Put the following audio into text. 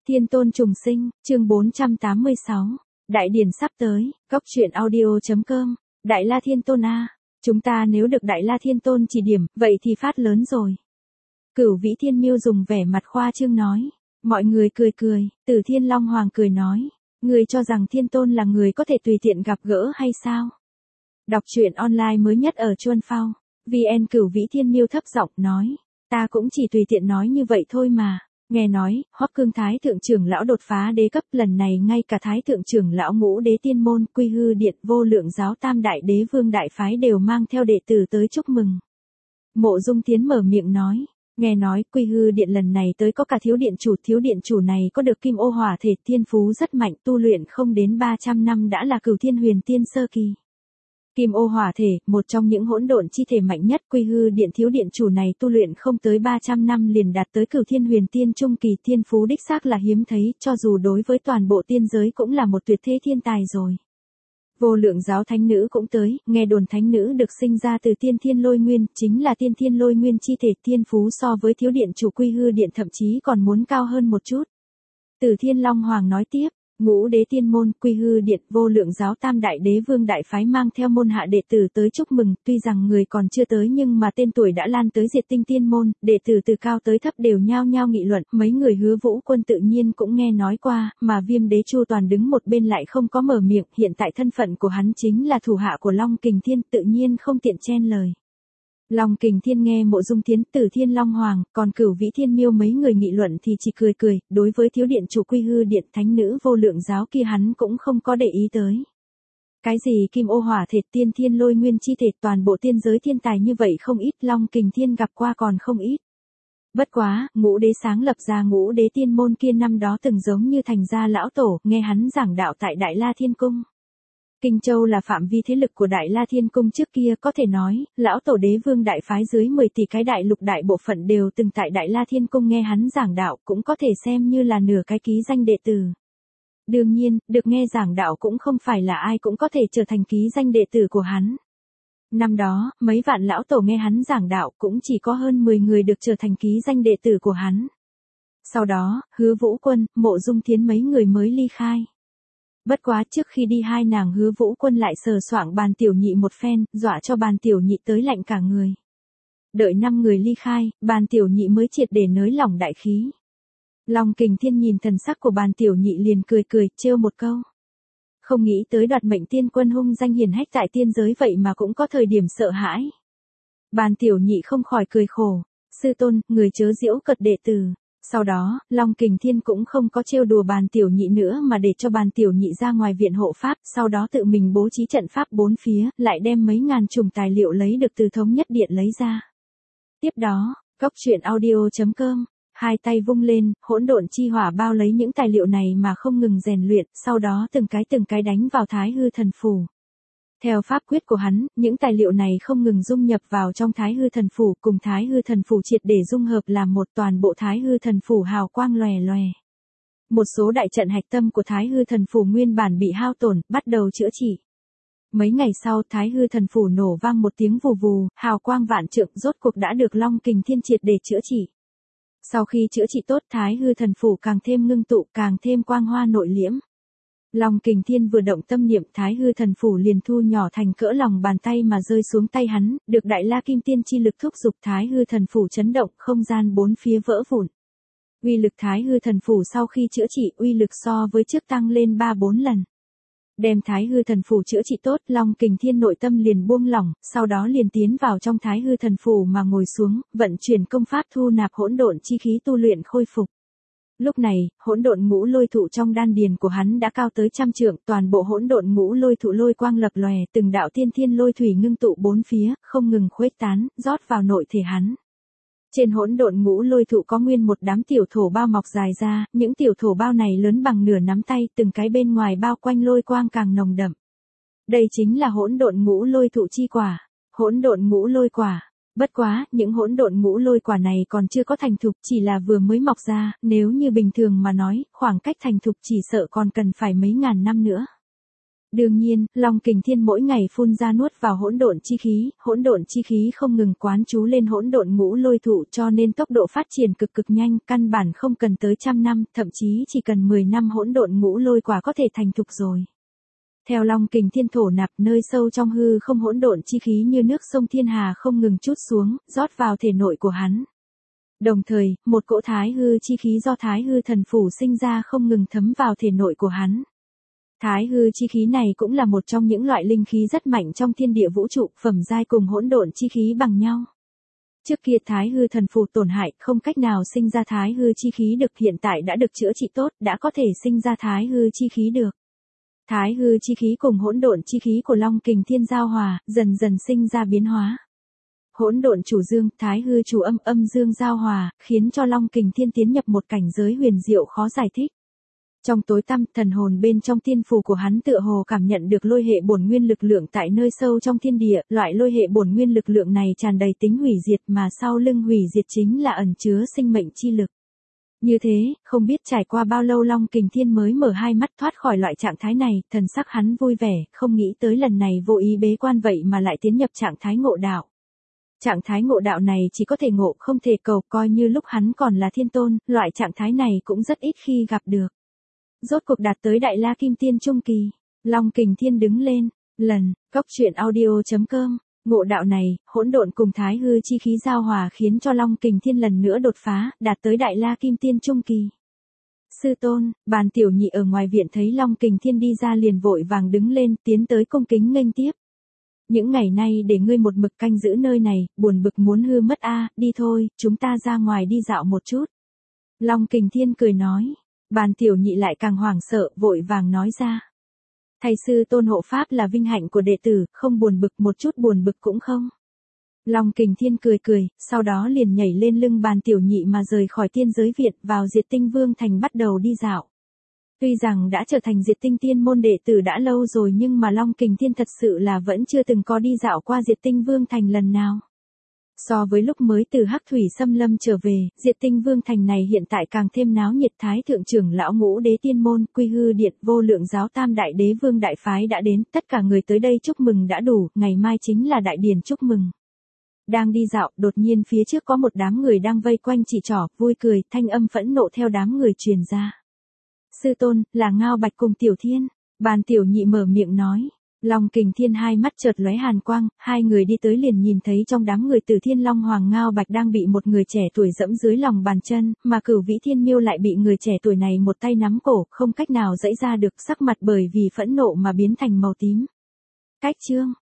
Thiên tôn trùng sinh, chương 486. Đại điển sắp tới, Cốc truyện audio.com. Đại La Thiên Tôn a, chúng ta nếu được Đại La Thiên Tôn chỉ điểm, vậy thì phát lớn rồi. Cửu Vĩ Thiên Miêu dùng vẻ mặt khoa trương nói. Mọi người cười cười, Tử Thiên Long Hoàng cười nói. Người cho rằng Thiên Tôn là người có thể tùy tiện gặp gỡ hay sao? Đọc truyện online mới nhất ở Chuan Phao. VN Cửu Vĩ Thiên Miêu thấp giọng nói. Ta cũng chỉ tùy tiện nói như vậy thôi mà. Nghe nói, Hoắc Cương Thái Thượng trưởng lão đột phá đế cấp, lần này ngay cả Thái Thượng trưởng lão Ngũ Đế Tiên Môn, Quy Hư Điện, Vô Lượng Giáo Tam Đại Đế Vương Đại Phái đều mang theo đệ tử tới chúc mừng. Mộ Dung Tiến mở miệng nói, nghe nói Quy Hư Điện lần này tới có cả thiếu điện chủ này có được Kim Ô Hỏa Thể, thiên phú rất mạnh, tu luyện không đến 300 năm đã là Cửu Thiên Huyền Tiên sơ kỳ. Kim Ô Hỏa Thể, một trong những hỗn độn chi thể mạnh nhất, Quy Hư Điện thiếu điện chủ này tu luyện không tới 300 năm liền đạt tới Cửu Thiên Huyền Tiên trung kỳ, thiên phú đích xác là hiếm thấy, cho dù đối với toàn bộ tiên giới cũng là một tuyệt thế thiên tài rồi. Vô Lượng Giáo thánh nữ cũng tới, nghe đồn thánh nữ được sinh ra từ Tiên Thiên Lôi Nguyên, chính là Tiên Thiên Lôi Nguyên chi thể, thiên phú so với thiếu điện chủ Quy Hư Điện thậm chí còn muốn cao hơn một chút. Tử Thiên Long Hoàng nói tiếp. Ngũ Đế Tiên Môn, Quy Hư Điện, Vô Lượng Giáo Tam Đại Đế Vương Đại Phái mang theo môn hạ đệ tử tới chúc mừng, tuy rằng người còn chưa tới nhưng mà tên tuổi đã lan tới Diệt Tinh Tiên Môn, đệ tử từ cao tới thấp đều nhao nhao nghị luận, mấy người Hứa Vũ Quân tự nhiên cũng nghe nói qua, mà Viêm Đế Chu Toàn đứng một bên lại không có mở miệng, hiện tại thân phận của hắn chính là thủ hạ của Long Kình Thiên, tự nhiên không tiện chen lời. Long Kình Thiên nghe Mộ Dung Tiến, Tử Thiên Long Hoàng, còn Cửu Vĩ Thiên Miêu mấy người nghị luận thì chỉ cười cười, đối với thiếu điện chủ Quy Hư Điện thánh nữ Vô Lượng Giáo kia hắn cũng không có để ý tới. Cái gì Kim Ô Hỏa Thể, Tiên Thiên Lôi Nguyên chi thể, toàn bộ tiên giới thiên tài như vậy không ít, Long Kình Thiên gặp qua còn không ít. Bất quá, Ngũ Đế sáng lập ra Ngũ Đế Tiên Môn kia năm đó từng giống như thành gia lão tổ, nghe hắn giảng đạo tại Đại La Thiên Cung. Kinh Châu là phạm vi thế lực của Đại La Thiên Cung trước kia, có thể nói, lão tổ đế vương đại phái dưới 10 tỷ cái đại lục đại bộ phận đều từng tại Đại La Thiên Cung nghe hắn giảng đạo, cũng có thể xem như là nửa cái ký danh đệ tử. Đương nhiên, được nghe giảng đạo cũng không phải là ai cũng có thể trở thành ký danh đệ tử của hắn. Năm đó, mấy vạn lão tổ nghe hắn giảng đạo cũng chỉ có hơn 10 người được trở thành ký danh đệ tử của hắn. Sau đó, Hứa Vũ Quân, Mộ Dung Tiến mấy người mới ly khai. Bất quá trước khi đi hai nàng Hứa Vũ Quân lại sờ soạng Bàn Tiểu Nhị một phen, dọa cho Bàn Tiểu Nhị tới lạnh cả người. Đợi 5 người ly khai, Bàn Tiểu Nhị mới triệt để nới lỏng đại khí. Long Kình Thiên nhìn thần sắc của Bàn Tiểu Nhị liền cười cười, trêu một câu. Không nghĩ tới Đoạt Mệnh Tiên Quân hung danh hiển hách tại tiên giới vậy mà cũng có thời điểm sợ hãi. Bàn Tiểu Nhị không khỏi cười khổ. Sư tôn, người chớ giễu cợt đệ tử. Sau đó, Long Kình Thiên cũng không có trêu đùa Bàn Tiểu Nhị nữa mà để cho Bàn Tiểu Nhị ra ngoài viện hộ pháp, sau đó tự mình bố trí trận pháp bốn phía, lại đem mấy ngàn chùm tài liệu lấy được từ Thống Nhất Điện lấy ra. Tiếp đó, Cốc truyện audio.com, hai tay vung lên, hỗn độn chi hỏa bao lấy những tài liệu này mà không ngừng rèn luyện, sau đó từng cái đánh vào Thái Hư Thần Phủ. Theo pháp quyết của hắn, những tài liệu này không ngừng dung nhập vào trong Thái Hư Thần Phủ, cùng Thái Hư Thần Phủ triệt để dung hợp làm một, toàn bộ Thái Hư Thần Phủ hào quang lòe lòe. Một số đại trận hạch tâm của Thái Hư Thần Phủ nguyên bản bị hao tổn, bắt đầu chữa trị. Mấy ngày sau, Thái Hư Thần Phủ nổ vang một tiếng vù vù, hào quang vạn trượng rốt cuộc đã được Long Kình Thiên triệt để chữa trị. Sau khi chữa trị tốt, Thái Hư Thần Phủ càng thêm ngưng tụ, càng thêm quang hoa nội liễm. Long Kình Thiên vừa động tâm niệm, Thái Hư Thần Phủ liền thu nhỏ thành cỡ lòng bàn tay mà rơi xuống tay hắn, được Đại La Kim Tiên chi lực thúc giục, Thái Hư Thần Phủ chấn động, không gian bốn phía vỡ vụn. Uy lực Thái Hư Thần Phủ sau khi chữa trị, uy lực so với trước tăng lên 3-4 lần. Đem Thái Hư Thần Phủ chữa trị tốt, Long Kình Thiên nội tâm liền buông lỏng, sau đó liền tiến vào trong Thái Hư Thần Phủ mà ngồi xuống, vận chuyển công pháp thu nạp hỗn độn chi khí tu luyện khôi phục. Lúc này, hỗn độn ngũ lôi thụ trong đan điền của hắn đã cao tới 100 trượng, toàn bộ hỗn độn ngũ lôi thụ lôi quang lập lòe, từng đạo tiên thiên lôi thủy ngưng tụ bốn phía, không ngừng khuếch tán, rót vào nội thể hắn. Trên hỗn độn ngũ lôi thụ có nguyên một đám tiểu thổ bao mọc dài ra, những tiểu thổ bao này lớn bằng nửa nắm tay, từng cái bên ngoài bao quanh lôi quang càng nồng đậm. Đây chính là hỗn độn ngũ lôi thụ chi quả, hỗn độn ngũ lôi quả. Bất quá, những hỗn độn ngũ lôi quả này còn chưa có thành thục, chỉ là vừa mới mọc ra, nếu như bình thường mà nói, khoảng cách thành thục chỉ sợ còn cần phải mấy ngàn năm nữa. Đương nhiên, Long Kình Thiên mỗi ngày phun ra nuốt vào hỗn độn chi khí không ngừng quán chú lên hỗn độn ngũ lôi thụ cho nên tốc độ phát triển cực cực nhanh, căn bản không cần tới 100 năm, thậm chí chỉ cần 10 năm hỗn độn ngũ lôi quả có thể thành thục rồi. Theo Long Kình Thiên thổ nạp, nơi sâu trong hư không hỗn độn chi khí như nước sông thiên hà không ngừng trút xuống, rót vào thể nội của hắn. Đồng thời, một cỗ thái hư chi khí do thái hư thần phủ sinh ra không ngừng thấm vào thể nội của hắn. Thái hư chi khí này cũng là một trong những loại linh khí rất mạnh trong thiên địa vũ trụ, phẩm giai cùng hỗn độn chi khí bằng nhau. Trước kia thái hư thần phù tổn hại, không cách nào sinh ra thái hư chi khí được, hiện tại đã được chữa trị tốt, đã có thể sinh ra thái hư chi khí được. Thái hư chi khí cùng hỗn độn chi khí của Long Kình Thiên giao hòa, dần dần sinh ra biến hóa. Hỗn độn chủ dương, thái hư chủ âm, âm dương giao hòa, khiến cho Long Kình Thiên tiến nhập một cảnh giới huyền diệu khó giải thích. Trong tối tăm, thần hồn bên trong tiên phù của hắn tựa hồ cảm nhận được lôi hệ bổn nguyên lực lượng tại nơi sâu trong thiên địa, loại lôi hệ bổn nguyên lực lượng này tràn đầy tính hủy diệt mà sau lưng hủy diệt chính là ẩn chứa sinh mệnh chi lực. Như thế, không biết trải qua bao lâu Long Kình Thiên mới mở hai mắt thoát khỏi loại trạng thái này, thần sắc hắn vui vẻ, không nghĩ tới lần này vô ý bế quan vậy mà lại tiến nhập trạng thái ngộ đạo. Trạng thái ngộ đạo này chỉ có thể ngộ không thể cầu, coi như lúc hắn còn là thiên tôn, loại trạng thái này cũng rất ít khi gặp được. Rốt cuộc đạt tới Đại La Kim Tiên Trung Kỳ, Long Kình Thiên đứng lên, cóc truyện audio.com, ngộ đạo này, hỗn độn cùng thái hư chi khí giao hòa khiến cho Long Kình Thiên lần nữa đột phá, đạt tới Đại La Kim Tiên Trung Kỳ. Sư tôn, Bàn Tiểu Nhị ở ngoài viện thấy Long Kình Thiên đi ra liền vội vàng đứng lên, tiến tới cung kính nghênh tiếp. Những ngày nay để ngươi một mực canh giữ nơi này, buồn bực muốn hư mất a, đi thôi, chúng ta ra ngoài đi dạo một chút. Long Kình Thiên cười nói. Bàn Tiểu Nhị lại càng hoảng sợ, vội vàng nói ra. Thầy sư tôn hộ pháp là vinh hạnh của đệ tử, không buồn bực, một chút buồn bực cũng không. Long Kình Thiên cười cười, sau đó liền nhảy lên lưng Bàn Tiểu Nhị mà rời khỏi tiên giới viện, vào Diệt Tinh Vương Thành bắt đầu đi dạo. Tuy rằng đã trở thành Diệt Tinh Tiên môn đệ tử đã lâu rồi nhưng mà Long Kình Thiên thật sự là vẫn chưa từng có đi dạo qua Diệt Tinh Vương Thành lần nào. So với lúc mới từ Hắc Thủy Xâm Lâm trở về, Diệt Tinh Vương Thành này hiện tại càng thêm náo nhiệt, thái thượng trưởng lão Ngũ Đế Tiên môn, Quy Hư Điện, Vô Lượng giáo Tam Đại Đế Vương đại phái đã đến, tất cả người tới đây chúc mừng đã đủ, ngày mai chính là đại điển chúc mừng. Đang đi dạo, đột nhiên phía trước có một đám người đang vây quanh chỉ trỏ, vui cười, thanh âm phẫn nộ theo đám người truyền ra. Sư tôn, là Ngao Bạch cùng Tiểu Thiên. Bàn Tiểu Nhị mở miệng nói. Long Kình Thiên hai mắt chợt lóe hàn quang, hai người đi tới liền nhìn thấy trong đám người Từ Thiên Long Hoàng Ngao Bạch đang bị một người trẻ tuổi dẫm dưới lòng bàn chân, mà Cửu Vĩ Thiên Miêu lại bị người trẻ tuổi này một tay nắm cổ, không cách nào giãy ra được, sắc mặt bởi vì phẫn nộ mà biến thành màu tím. Cách chương